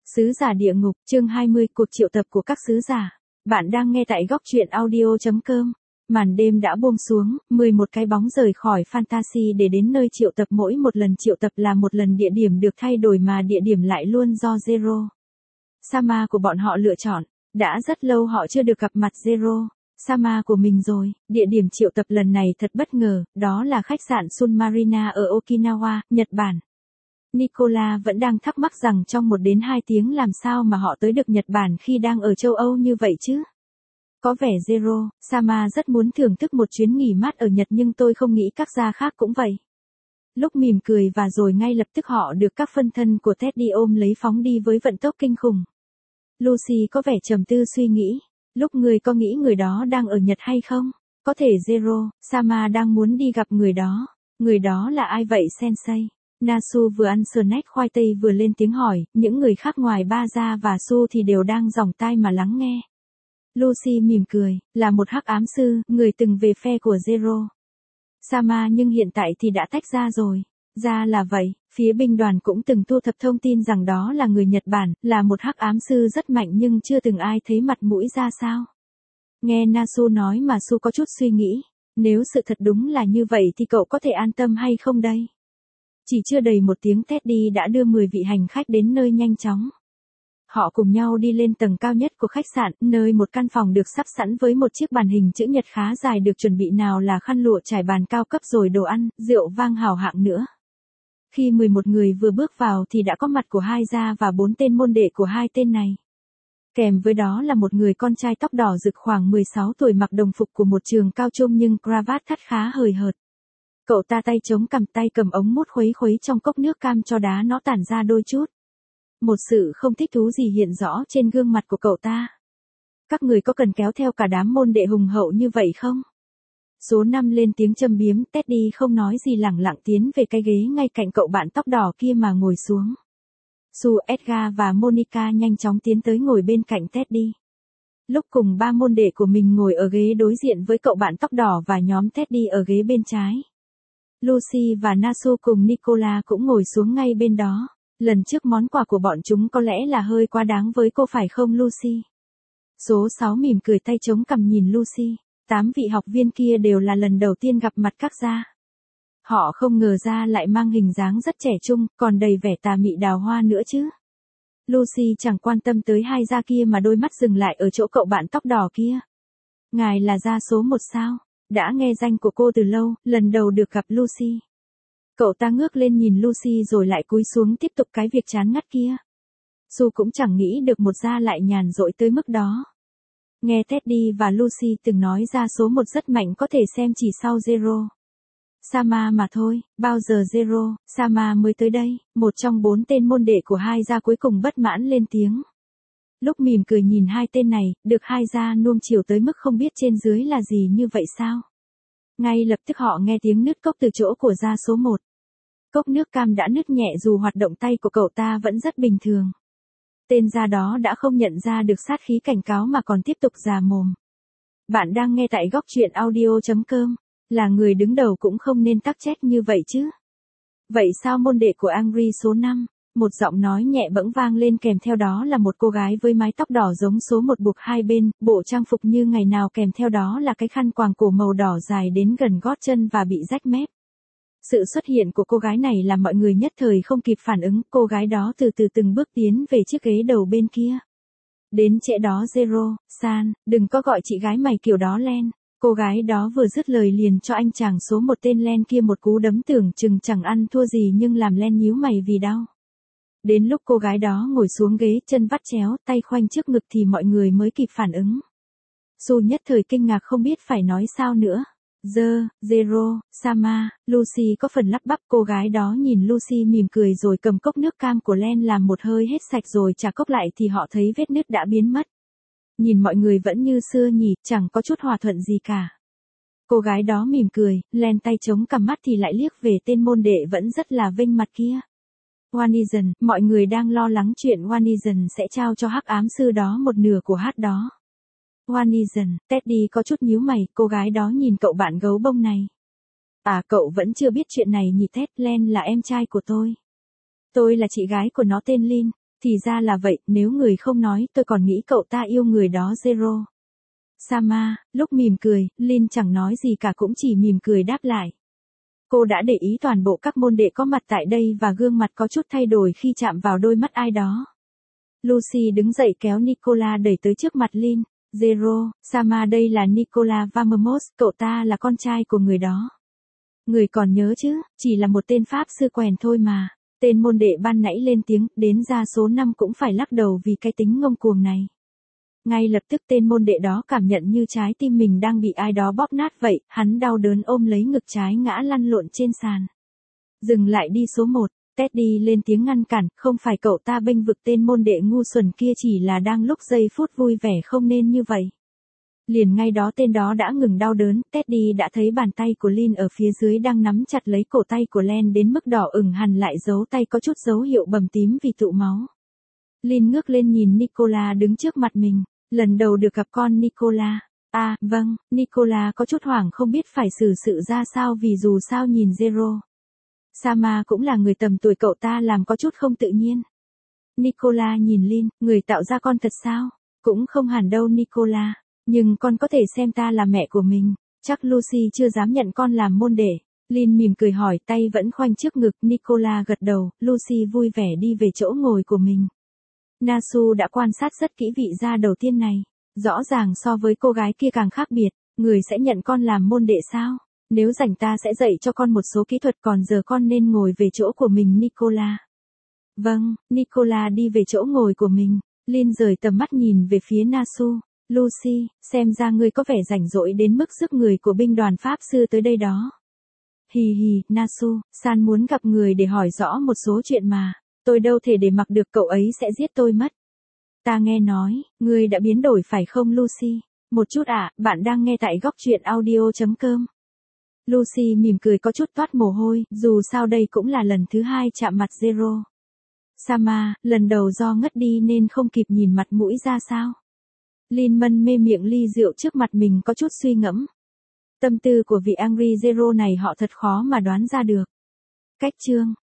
Sứ giả địa ngục, chương 20, cuộc triệu tập của các sứ giả. Bạn đang nghe tại góc truyện audio.com. Màn đêm đã buông xuống, 11 cái bóng rời khỏi Fantasy để đến nơi triệu tập. Mỗi một lần triệu tập là một lần địa điểm được thay đổi mà địa điểm lại luôn do Zero Sama của bọn họ lựa chọn. Đã rất lâu họ chưa được gặp mặt Zero Sama của mình rồi. Địa điểm triệu tập lần này thật bất ngờ, đó là khách sạn Sun Marina ở Okinawa, Nhật Bản. Nicola vẫn đang thắc mắc rằng trong 1 đến 2 tiếng làm sao mà họ tới được Nhật Bản khi đang ở châu Âu như vậy chứ. Có vẻ Zero Sama rất muốn thưởng thức một chuyến nghỉ mát ở Nhật, nhưng tôi không nghĩ các gia khác cũng vậy. Lúc mỉm cười và rồi ngay lập tức họ được các phân thân của Teddy ôm lấy phóng đi với vận tốc kinh khủng. Lucy có vẻ trầm tư suy nghĩ. Lúc người có nghĩ người đó đang ở Nhật hay không? Có thể Zero Sama đang muốn đi gặp người đó. Người đó là ai vậy Sensei? Nasu vừa ăn snack khoai tây vừa lên tiếng hỏi, những người khác ngoài Baza và Su thì đều đang dòng tai mà lắng nghe. Lucy mỉm cười, là một hắc ám sư, người từng về phe của Zero Sama nhưng hiện tại thì đã tách ra rồi. Ra là vậy, phía binh đoàn cũng từng thu thập thông tin rằng đó là người Nhật Bản, là một hắc ám sư rất mạnh nhưng chưa từng ai thấy mặt mũi ra sao. Nghe Nasu nói mà Su có chút suy nghĩ, nếu sự thật đúng là như vậy thì cậu có thể an tâm hay không đây? Chỉ chưa đầy 1 tiếng Teddy đã đưa 10 vị hành khách đến nơi nhanh chóng. Họ cùng nhau đi lên tầng cao nhất của khách sạn, nơi một căn phòng được sắp sẵn với một chiếc bàn hình chữ nhật khá dài được chuẩn bị, nào là khăn lụa trải bàn cao cấp rồi đồ ăn, rượu vang hào hạng nữa. Khi 11 người vừa bước vào thì đã có mặt của 2 gia và 4 tên môn đệ của 2 tên này. Kèm với đó là một người con trai tóc đỏ rực khoảng 16 tuổi mặc đồng phục của một trường cao trung nhưng cravat thắt khá hời hợt. Cậu ta tay chống cằm, tay cầm ống mút khuấy khuấy trong cốc nước cam cho đá nó tản ra đôi chút. Một sự không thích thú gì hiện rõ trên gương mặt của cậu ta. Các người có cần kéo theo cả đám môn đệ hùng hậu như vậy không? Số 5 lên tiếng châm biếm. Teddy không nói gì, lẳng lặng tiến về cái ghế ngay cạnh cậu bạn tóc đỏ kia mà ngồi xuống. Su, Edgar và Monica nhanh chóng tiến tới ngồi bên cạnh Teddy. Lúc cùng 3 môn đệ của mình ngồi ở ghế đối diện với cậu bạn tóc đỏ và nhóm Teddy ở ghế bên trái. Lucy và Nasu cùng Nicola cũng ngồi xuống ngay bên đó. Lần trước món quà của bọn chúng có lẽ là hơi quá đáng với cô phải không Lucy? Số 6 mỉm cười, tay chống cằm nhìn Lucy. 8 vị học viên kia đều là lần đầu tiên gặp mặt các gia. Họ không ngờ ra lại mang hình dáng rất trẻ trung, còn đầy vẻ tà mị đào hoa nữa chứ. Lucy chẳng quan tâm tới 2 gia kia mà đôi mắt dừng lại ở chỗ cậu bạn tóc đỏ kia. Ngài là gia số 1 sao? Đã nghe danh của cô từ lâu, lần đầu được gặp Lucy. Cậu ta ngước lên nhìn Lucy rồi lại cúi xuống tiếp tục cái việc chán ngắt kia. Su cũng chẳng nghĩ được một gia lại nhàn rỗi tới mức đó. Nghe Teddy và Lucy từng nói gia số 1 rất mạnh, có thể xem chỉ sau Zero Sama mà thôi. Bao giờ Zero Sama mới tới đây? Một trong 4 tên môn đệ của 2 gia cuối cùng bất mãn lên tiếng. Lúc mỉm cười nhìn 2 tên này, được 2 gia nuông chiều tới mức không biết trên dưới là gì như vậy sao? Ngay lập tức họ nghe tiếng nứt cốc từ chỗ của gia số 1. Cốc nước cam đã nứt nhẹ dù hoạt động tay của cậu ta vẫn rất bình thường. Tên gia đó đã không nhận ra được sát khí cảnh cáo mà còn tiếp tục già mồm. Bạn đang nghe tại góc truyện audio.com. Là người đứng đầu cũng không nên tắc trách như vậy chứ. Vậy sao môn đệ của Angry số 5? Một giọng nói nhẹ bẫng vang lên, kèm theo đó là một cô gái với mái tóc đỏ giống số 1 buộc hai bên, bộ trang phục như ngày nào, kèm theo đó là cái khăn quàng cổ màu đỏ dài đến gần gót chân và bị rách mép. Sự xuất hiện của cô gái này làm mọi người nhất thời không kịp phản ứng. Cô gái đó từ từ từng bước tiến về chiếc ghế đầu bên kia. Đến trễ đó Zero San, đừng có gọi chị gái mày kiểu đó Len. Cô gái đó vừa dứt lời liền cho anh chàng số 1 tên Len kia một cú đấm tưởng chừng chẳng ăn thua gì, nhưng làm Len nhíu mày vì đau. Đến lúc cô gái đó ngồi xuống ghế, chân vắt chéo, tay khoanh trước ngực thì mọi người mới kịp phản ứng. Su nhất thời kinh ngạc không biết phải nói sao nữa. Zero Sama, Lucy có phần lắp bắp. Cô gái đó nhìn Lucy mỉm cười rồi cầm cốc nước cam của Len làm một hơi hết sạch rồi trả cốc lại thì họ thấy vết nứt đã biến mất. Nhìn mọi người vẫn như xưa nhỉ, chẳng có chút hòa thuận gì cả. Cô gái đó mỉm cười, Len tay chống cằm, mắt thì lại liếc về tên môn đệ vẫn rất là vênh mặt kia. Wanizan, mọi người đang lo lắng chuyện Wanizan sẽ trao cho hắc ám sư đó một nửa của hát đó. Wanizan, Teddy có chút nhíu mày, cô gái đó nhìn cậu bạn gấu bông này. À, cậu vẫn chưa biết chuyện này nhỉ Ted? Len là em trai của tôi. Tôi là chị gái của nó tên Lin. Thì ra là vậy, nếu người không nói tôi còn nghĩ cậu ta yêu người đó Zero. Sama, lúc mỉm cười, Lin chẳng nói gì cả cũng chỉ mỉm cười đáp lại. Cô đã để ý toàn bộ các môn đệ có mặt tại đây và gương mặt có chút thay đổi khi chạm vào đôi mắt ai đó. Lucy đứng dậy kéo Nicola đẩy tới trước mặt Lin. Zero, Sama đây là Nicola Vamamos, cậu ta là con trai của người đó. Người còn nhớ chứ, chỉ là một tên pháp sư quèn thôi mà. Tên môn đệ ban nãy lên tiếng, đến ra số 5 cũng phải lắc đầu vì cái tính ngông cuồng này. Ngay lập tức tên môn đệ đó cảm nhận như trái tim mình đang bị ai đó bóp nát vậy, hắn đau đớn ôm lấy ngực trái ngã lăn lộn trên sàn. Dừng lại đi số 1, Teddy lên tiếng ngăn cản, không phải cậu ta bênh vực tên môn đệ ngu xuẩn kia, chỉ là đang lúc giây phút vui vẻ không nên như vậy. Liền ngay đó tên đó đã ngừng đau đớn, Teddy đã thấy bàn tay của Lin ở phía dưới đang nắm chặt lấy cổ tay của Len đến mức đỏ ửng hằn lại, dấu tay có chút dấu hiệu bầm tím vì tụ máu. Lin ngước lên nhìn Nicola đứng trước mặt mình, lần đầu được gặp con Nicola. À, vâng, Nicola có chút hoảng không biết phải xử sự ra sao vì dù sao nhìn Zero. Sama cũng là người tầm tuổi cậu ta làm có chút không tự nhiên. Nicola nhìn Lin, người tạo ra con thật sao? Cũng không hẳn đâu Nicola, nhưng con có thể xem ta là mẹ của mình, chắc Lucy chưa dám nhận con làm môn đệ. Lin mỉm cười hỏi, tay vẫn khoanh trước ngực. Nicola gật đầu, Lucy vui vẻ đi về chỗ ngồi của mình. Nasu đã quan sát rất kỹ vị gia đầu tiên này, rõ ràng so với cô gái kia càng khác biệt. Người sẽ nhận con làm môn đệ sao? Nếu rảnh ta sẽ dạy cho con một số kỹ thuật, còn giờ con nên ngồi về chỗ của mình Nicola. Vâng, Nicola đi về chỗ ngồi của mình. Lin rời tầm mắt nhìn về phía Nasu. Lucy, xem ra ngươi có vẻ rảnh rỗi đến mức rước người của binh đoàn pháp sư tới đây đó. Hì hì, Nasu, San muốn gặp người để hỏi rõ một số chuyện mà. Tôi đâu thể để mặc được cậu ấy sẽ giết tôi mất. Ta nghe nói, ngươi đã biến đổi phải không Lucy? Một chút ạ, bạn đang nghe tại góc truyện audio.com. Lucy mỉm cười có chút toát mồ hôi, dù sao đây cũng là lần thứ 2 chạm mặt Zero. Sama, lần đầu do ngất đi nên không kịp nhìn mặt mũi ra sao. Lin mân mê miệng ly rượu trước mặt mình có chút suy ngẫm. Tâm tư của vị Angry Zero này họ thật khó mà đoán ra được. Cách chương